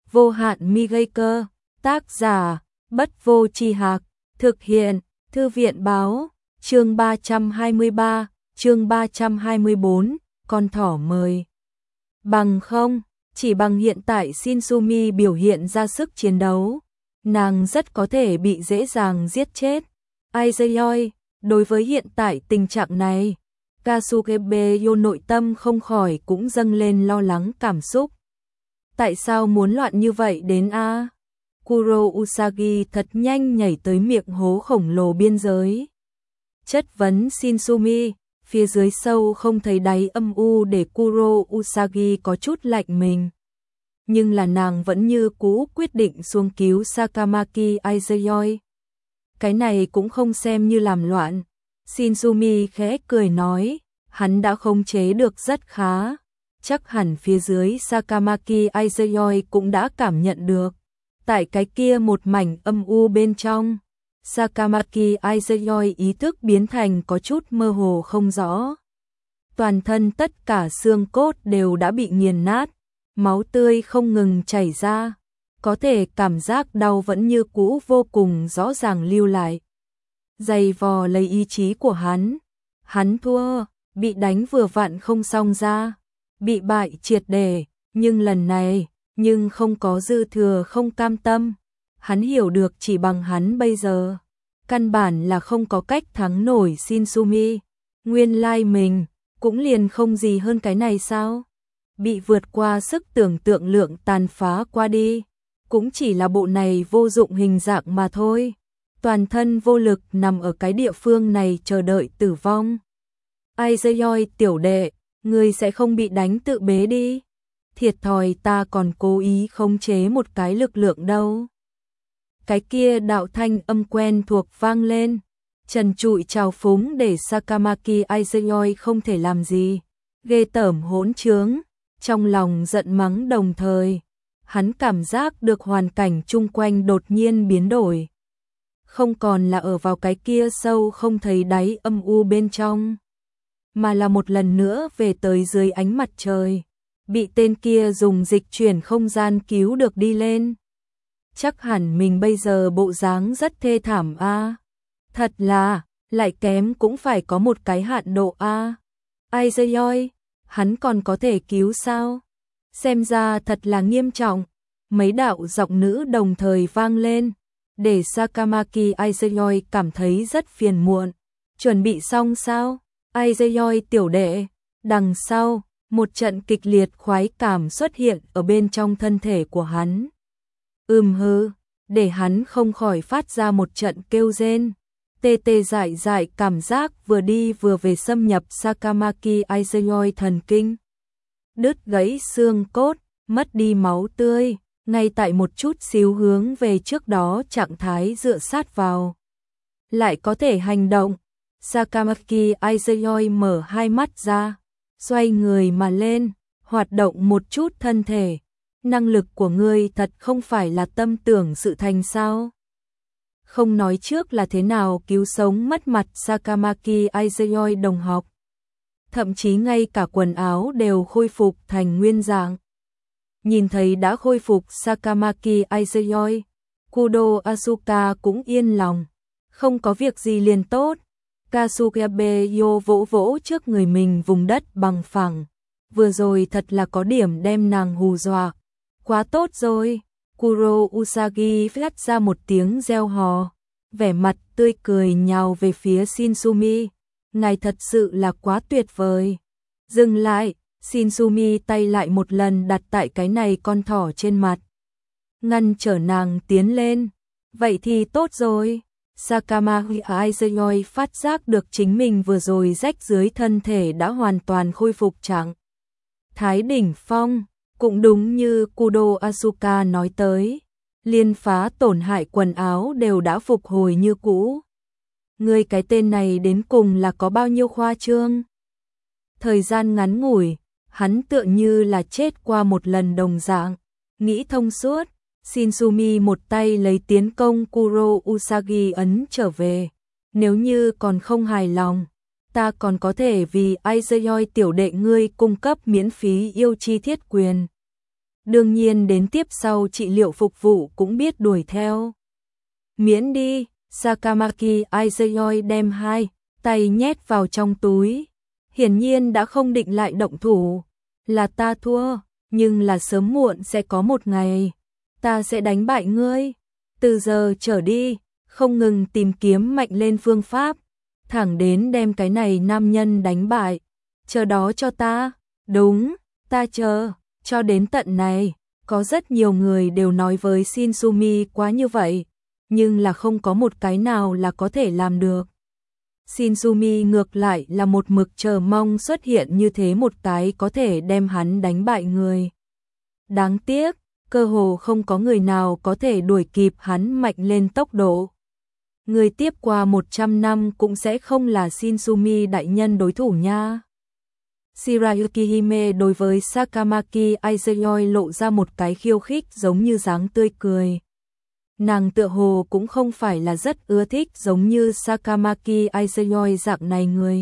Vô hạn mi gây cơ, tác giả, Bất Vô Tri Hạc, thực hiện, Thư viện báo, chương 323, chương 324, con thỏ mời. Bằng không, chỉ bằng hiện tại Shinsumi biểu hiện ra sức chiến đấu, nàng rất có thể bị dễ dàng giết chết. Aizayoi, đối với hiện tại tình trạng này, Kasukebeyo nội tâm không khỏi cũng dâng lên lo lắng cảm xúc. Tại sao muốn loạn như vậy đến a? Kuro Usagi thật nhanh nhảy tới miệng hố khổng lồ biên giới. Chất vấn Shinsumi, phía dưới sâu không thấy đáy âm u để Kuro Usagi có chút lạnh mình. Nhưng là nàng vẫn như cũ quyết định xuống cứu Sakamaki Aizayoi. Cái này cũng không xem như làm loạn. Shinsumi khẽ cười nói, hắn đã khống chế được rất khá. Chắc hẳn phía dưới Sakamaki Aizayoi cũng đã cảm nhận được. Tại cái kia một mảnh âm u bên trong, Sakamaki Aizayoi ý thức biến thành có chút mơ hồ không rõ. Toàn thân tất cả xương cốt đều đã bị nghiền nát, máu tươi không ngừng chảy ra, có thể cảm giác đau vẫn như cũ vô cùng rõ ràng lưu lại. Dày vò lấy ý chí của hắn thua, bị đánh vừa vặn không xong ra, bị bại triệt để, nhưng lần này, nhưng không có dư thừa không cam tâm. Hắn hiểu được chỉ bằng hắn bây giờ, căn bản là không có cách thắng nổi Shinsumi. Nguyên lai mình, cũng liền không gì hơn cái này sao? Bị vượt qua sức tưởng tượng lượng tàn phá qua đi, cũng chỉ là bộ này vô dụng hình dạng mà thôi. Toàn thân vô lực nằm ở cái địa phương này chờ đợi tử vong. Aizayoi tiểu đệ, ngươi sẽ không bị đánh tự bế đi. Thiệt thòi ta còn cố ý khống chế một cái lực lượng đâu. Cái kia đạo thanh âm quen thuộc vang lên, trần trụi trào phúng để Sakamaki Aizayoi không thể làm gì. Ghê tởm hỗn trướng, trong lòng giận mắng đồng thời, hắn cảm giác được hoàn cảnh chung quanh đột nhiên biến đổi. Không còn là ở vào cái kia sâu không thấy đáy âm u bên trong, mà là một lần nữa về tới dưới ánh mặt trời, bị tên kia dùng dịch chuyển không gian cứu được đi lên. Chắc hẳn mình bây giờ bộ dáng rất thê thảm a. Thật là, lại kém cũng phải có một cái hạn độ a. Aizayoi, hắn còn có thể cứu sao? Xem ra thật là nghiêm trọng. Mấy đạo giọng nữ đồng thời vang lên, để Sakamaki Aizayoi cảm thấy rất phiền muộn. Chuẩn bị xong sao? Aizayoi tiểu đệ, đằng sau, một trận kịch liệt khoái cảm xuất hiện ở bên trong thân thể của hắn. Hư, để hắn không khỏi phát ra một trận kêu rên. Tê tê dại dại cảm giác vừa đi vừa về xâm nhập Sakamaki Aizayoi thần kinh. Đứt gãy xương cốt, mất đi máu tươi, ngay tại một chút xíu hướng về trước đó trạng thái dựa sát vào. Lại có thể hành động. Sakamaki Aizayoi mở hai mắt ra, xoay người mà lên, hoạt động một chút thân thể. Năng lực của ngươi thật không phải là tâm tưởng sự thành sao? Không nói trước là thế nào cứu sống mất mặt Sakamaki Aizayoi đồng học. Thậm chí ngay cả quần áo đều khôi phục thành nguyên dạng. Nhìn thấy đã khôi phục Sakamaki Aizayoi, Kudo Asuka cũng yên lòng. Không có việc gì liền tốt. Kasukebeyo vỗ vỗ trước người mình vùng đất bằng phẳng. Vừa rồi thật là có điểm đem nàng hù dọa. Quá tốt rồi. Kuro Usagi phát ra một tiếng reo hò, vẻ mặt tươi cười nhào về phía Shinsumi. Ngài thật sự là quá tuyệt vời. Dừng lại, Shinsumi tay lại một lần đặt tại cái này con thỏ trên mặt, ngăn trở nàng tiến lên. Vậy thì tốt rồi. Sakamaki Aizayoi phát giác được chính mình vừa rồi rách dưới thân thể đã hoàn toàn khôi phục trạng thái đỉnh phong. Cũng đúng như Kudo Asuka nói tới, liên phá tổn hại quần áo đều đã phục hồi như cũ. Ngươi cái tên này đến cùng là có bao nhiêu khoa trương? Thời gian ngắn ngủi, hắn tựa như là chết qua một lần đồng dạng, nghĩ thông suốt. Shinsumi một tay lấy tiến công Kuro Usagi ấn trở về. Nếu như còn không hài lòng, ta còn có thể vì Aizayoi tiểu đệ ngươi cung cấp miễn phí yêu chi thiết quyền. đương nhiên đến tiếp sau trị liệu phục vụ cũng biết đuổi theo. Miễn đi, Sakamaki Aizuyoi đem hai tay nhét vào trong túi. Hiển nhiên đã không định lại động thủ. Là ta thua, nhưng là sớm muộn sẽ có một ngày. Ta sẽ đánh bại ngươi. Từ giờ trở đi, không ngừng tìm kiếm mạnh lên phương pháp. Thẳng đến đem cái này nam nhân đánh bại. Chờ đó cho ta. Đúng, ta chờ. Cho đến tận này, có rất nhiều người đều nói với Shinsumi quá như vậy. Nhưng là không có một cái nào là có thể làm được. Shinsumi ngược lại là một mực chờ mong xuất hiện như thế một cái có thể đem hắn đánh bại người. Đáng tiếc, cơ hồ không có người nào có thể đuổi kịp hắn mạnh lên tốc độ. Người tiếp qua 100 năm cũng sẽ không là Shinsumi đại nhân đối thủ nha. Shirayuki Hime đối với Sakamaki Aizuyoi lộ ra một cái khiêu khích giống như dáng tươi cười. Nàng tựa hồ cũng không phải là rất ưa thích giống như Sakamaki Aizuyoi dạng này người.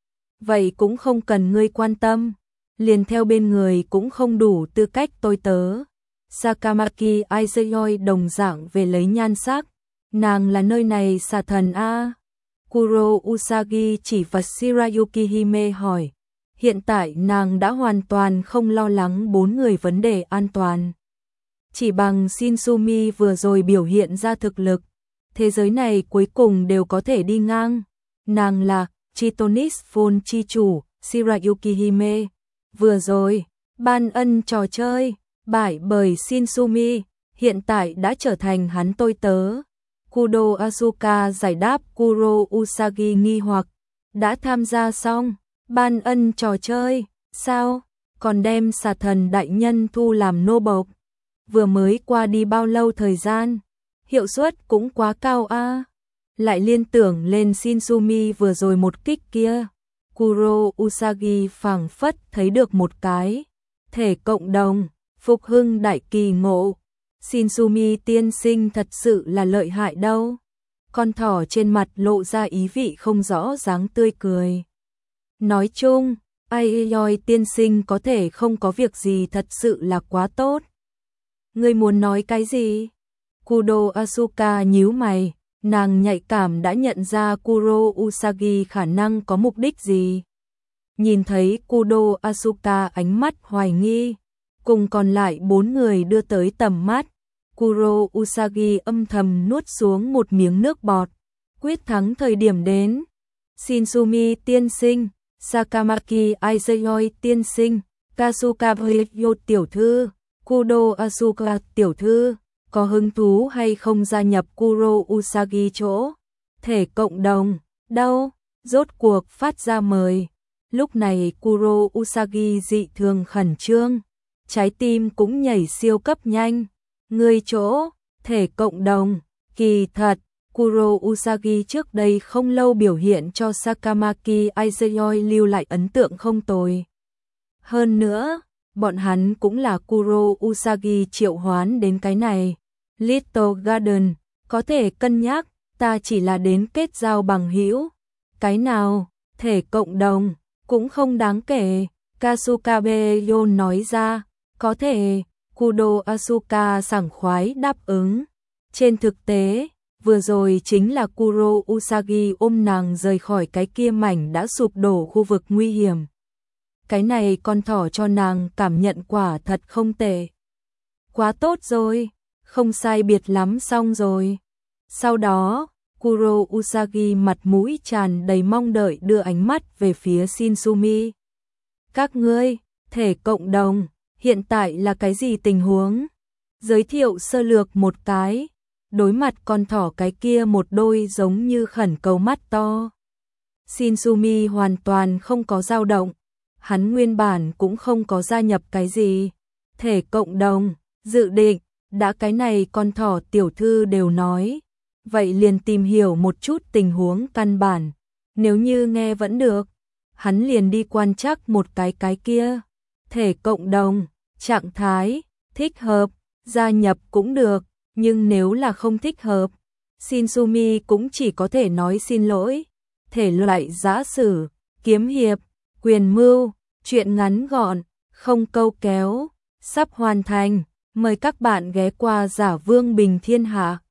Vậy cũng không cần ngươi quan tâm, liền theo bên người cũng không đủ tư cách tôi tớ. Sakamaki Aizuyoi đồng dạng về lấy nhan sắc, nàng là nơi này xà thần a. Kuro Usagi chỉ vào Shirayuki Hime hỏi, hiện tại nàng đã hoàn toàn không lo lắng bốn người vấn đề an toàn. Chỉ bằng Shinsumi vừa rồi biểu hiện ra thực lực, thế giới này cuối cùng đều có thể đi ngang. Nàng là Chitonis Phone chi chủ, Shirayuki Hime. Vừa rồi, ban ân trò chơi, bại bởi Shinsumi, hiện tại đã trở thành hắn tôi tớ. Kudo Asuka giải đáp Kuro Usagi nghi hoặc, đã tham gia xong, ban ân trò chơi, sao, còn đem xà thần đại nhân thu làm nô bộc. Vừa mới qua đi bao lâu thời gian, hiệu suất cũng quá cao a. Lại liên tưởng lên Shinsumi vừa rồi một kích kia. Kuro Usagi phảng phất thấy được một cái thể cộng đồng, phục hưng đại kỳ ngộ. Shinsumi tiên sinh thật sự là lợi hại đâu. Con thỏ trên mặt lộ ra ý vị không rõ dáng tươi cười. Nói chung, Aizuyoi tiên sinh có thể không có việc gì thật sự là quá tốt. Ngươi muốn nói cái gì? Kudo Asuka nhíu mày, nàng nhạy cảm đã nhận ra Kuro Usagi khả năng có mục đích gì. Nhìn thấy Kudo Asuka ánh mắt hoài nghi, cùng còn lại bốn người đưa tới tầm mắt, Kuro Usagi âm thầm nuốt xuống một miếng nước bọt. Quyết thắng thời điểm đến. Shinsumi tiên sinh, Sakamaki Aizuyoi tiên sinh, Kasuga Hyo tiểu thư, Kudo Asuka tiểu thư, có hứng thú hay không gia nhập Kuro Usagi chỗ? Thể cộng đồng, đâu? Rốt cuộc phát ra mời. Lúc này Kuro Usagi dị thường khẩn trương, trái tim cũng nhảy siêu cấp nhanh. Người chỗ, thể cộng đồng, kỳ thật, Kuro Usagi trước đây không lâu biểu hiện cho Sakamaki Aizuyoi lưu lại ấn tượng không tồi. Hơn nữa, bọn hắn cũng là Kuro Usagi triệu hoán đến cái này. Little Garden, có thể cân nhắc, ta chỉ là đến kết giao bằng hữu. Cái nào, thể cộng đồng, cũng không đáng kể. Kasukabe Yon nói ra, có thể, Kudo Asuka sảng khoái đáp ứng. Trên thực tế, vừa rồi chính là Kuro Usagi ôm nàng rời khỏi cái kia mảnh đã sụp đổ khu vực nguy hiểm. Cái này con thỏ cho nàng cảm nhận quả thật không tệ. Quá tốt rồi, không sai biệt lắm xong rồi. Sau đó, Kuro Usagi mặt mũi tràn đầy mong đợi đưa ánh mắt về phía Shinsumi. Các ngươi, thể cộng đồng, hiện tại là cái gì tình huống? Giới thiệu sơ lược một cái. Đối mặt con thỏ cái kia một đôi giống như khẩn cầu mắt to. Shinsumi hoàn toàn không có dao động. Hắn nguyên bản cũng không có gia nhập cái gì. Thể cộng đồng, dự định, đã cái này con thỏ tiểu thư đều nói. Vậy liền tìm hiểu một chút tình huống căn bản. Nếu như nghe vẫn được, hắn liền đi quan trắc một cái kia. Thể cộng đồng, trạng thái, thích hợp, gia nhập cũng được. Nhưng nếu là không thích hợp, Shinsumi cũng chỉ có thể nói xin lỗi. Thể loại giã sử, kiếm hiệp, quyền mưu, chuyện ngắn gọn, không câu kéo. sắp hoàn thành. Mời các bạn ghé qua Giả Vương Bình Thiên Hạ.